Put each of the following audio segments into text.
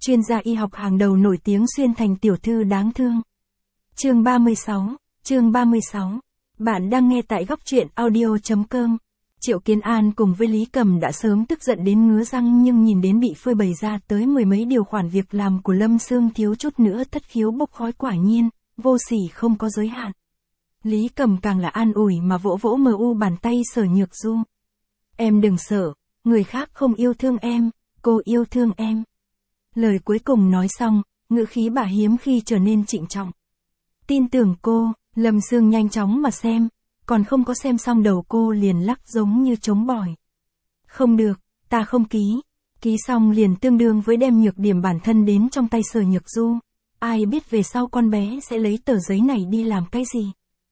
chuyên gia y học hàng đầu nổi tiếng xuyên thành tiểu thư đáng thương. Chương 36. Bạn đang nghe tại góc truyện audio.com. Triệu Kiến An cùng với Lý Cầm đã sớm tức giận đến ngứa răng, nhưng nhìn đến bị phơi bày ra tới mười mấy điều khoản việc làm của Lâm Sương thiếu chút nữa thất khiếu bốc khói, quả nhiên, vô sỉ không có giới hạn. Lý Cầm càng là an ủi mà vỗ vỗ mờ u bàn tay Sở Nhược Du. Em đừng sợ, người khác không yêu thương em, cô yêu thương em. Lời cuối cùng nói xong, ngữ khí bà hiếm khi trở nên trịnh trọng. Tin tưởng cô, Lâm Sương nhanh chóng mà xem, còn không có xem xong đầu cô liền lắc giống như trống bỏi. Không được, ta không ký. Ký xong liền tương đương với đem nhược điểm bản thân đến trong tay Sở Nhược Du. Ai biết về sau con bé sẽ lấy tờ giấy này đi làm cái gì.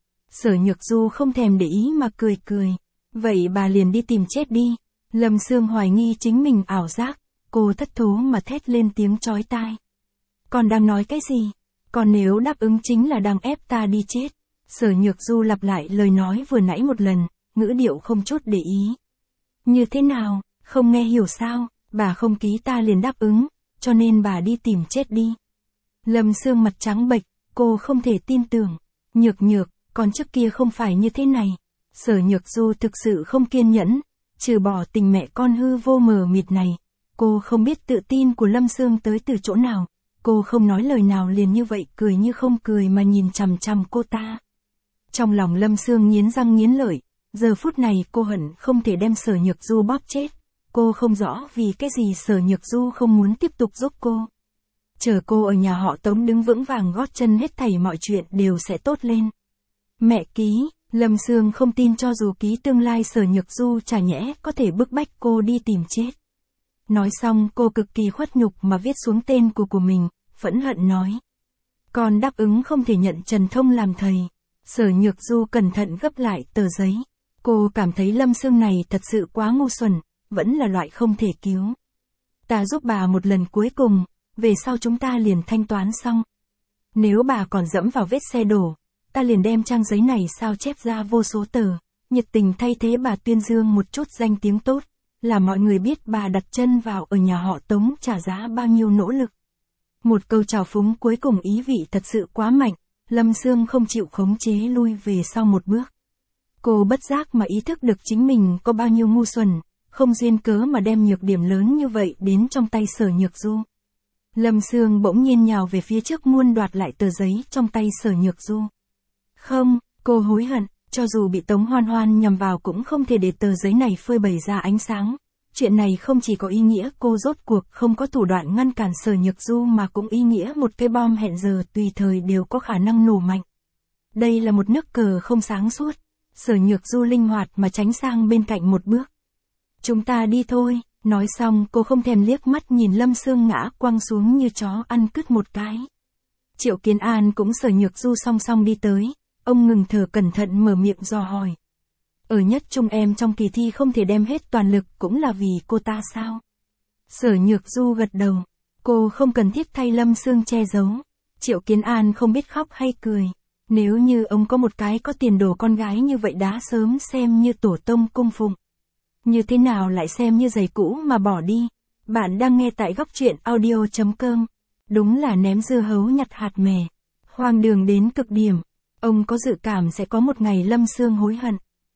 Sở Nhược Du không thèm để ý mà cười cười. Vậy bà liền đi tìm chết đi. Lâm Sương hoài nghi chính mình ảo giác, cô thất thố mà thét lên tiếng chói tai. Còn đang nói cái gì? Còn nếu đáp ứng chính là đang ép ta đi chết. Sở Nhược Du lặp lại lời nói vừa nãy một lần, ngữ điệu không chút để ý. Như thế nào, không nghe hiểu sao, bà không ký ta liền đáp ứng, cho nên bà đi tìm chết đi. Lâm Sương mặt trắng bệch, cô không thể tin tưởng. Nhược, còn trước kia không phải như thế này. Sở Nhược Du thực sự không kiên nhẫn, trừ bỏ tình mẹ con hư vô mờ mịt này. Cô không biết tự tin của Lâm Sương tới từ chỗ nào. Cô không nói lời nào liền như vậy cười như không cười mà nhìn chằm chằm cô ta. Trong lòng Lâm Sương nghiến răng nghiến lợi, giờ phút này cô hận không thể đem Sở Nhược Du bóp chết. Cô không rõ vì cái gì Sở Nhược Du không muốn tiếp tục giúp cô. Chờ cô ở nhà họ Tống đứng vững vàng gót chân, hết thảy mọi chuyện đều sẽ tốt lên. Mẹ ký, Lâm Sương không tin cho dù ký tương lai Sở Nhược Du chả nhẽ có thể bức bách cô đi tìm chết. Nói xong cô cực kỳ khuất nhục mà viết xuống tên của mình, phẫn hận nói. Con đáp ứng không thể nhận Trần Thông làm thầy. Sở Nhược Du cẩn thận gấp lại tờ giấy. Cô cảm thấy Lâm Sương này thật sự quá ngu xuẩn, vẫn là loại không thể cứu. Ta giúp bà một lần cuối cùng, về sau chúng ta liền thanh toán xong. Nếu bà còn dẫm vào vết xe đổ, ta liền đem trang giấy này sao chép ra vô số tờ, nhiệt tình thay thế bà tuyên dương một chút danh tiếng tốt, là mọi người biết bà đặt chân vào ở nhà họ Tống trả giá bao nhiêu nỗ lực. Một câu chào phúng cuối cùng ý vị thật sự quá mạnh, Lâm Sương không chịu khống chế lui về sau một bước. Cô bất giác mà ý thức được chính mình có bao nhiêu ngu xuẩn, không duyên cớ mà đem nhược điểm lớn như vậy đến trong tay Sở Nhược Du. Lâm Sương bỗng nhiên nhào về phía trước muôn đoạt lại tờ giấy trong tay Sở Nhược Du. Không, cô hối hận, cho dù bị Tống Hoan Hoan nhằm vào cũng không thể để tờ giấy này phơi bày ra ánh sáng. Chuyện này không chỉ có ý nghĩa cô rốt cuộc không có thủ đoạn ngăn cản Sở Nhược Du mà cũng ý nghĩa một cái bom hẹn giờ tùy thời đều có khả năng nổ mạnh. Đây là một nước cờ không sáng suốt. Sở Nhược Du linh hoạt mà tránh sang bên cạnh một bước. Chúng ta đi thôi. Nói xong cô không thèm liếc mắt nhìn Lâm Sương ngã quăng xuống như chó ăn cứt một cái. Triệu Kiến An cũng Sở Nhược Du song song đi tới. Ông ngừng thở cẩn thận mở miệng dò hỏi. Ở nhất trung em trong kỳ thi không thể đem hết toàn lực cũng là vì cô ta sao? Sở Nhược Du gật đầu. Cô không cần thiết thay Lâm Sương che giấu. Triệu Kiến An không biết khóc hay cười. Nếu như ông có một cái có tiền đồ con gái như vậy đã sớm xem như tổ tông cung phụng. Như thế nào lại xem như giày cũ mà bỏ đi? Bạn đang nghe tại góc truyện audio.com. Đúng là ném dưa hấu nhặt hạt mè. Hoang đường đến cực điểm. Ông có dự cảm sẽ có một ngày Lâm Sương hối hận.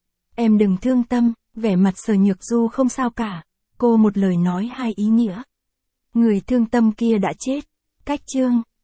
Em đừng thương tâm, vẻ mặt Sở Nhược Du không sao cả. Cô một lời nói hai ý nghĩa. Người thương tâm kia đã chết. Cách chương.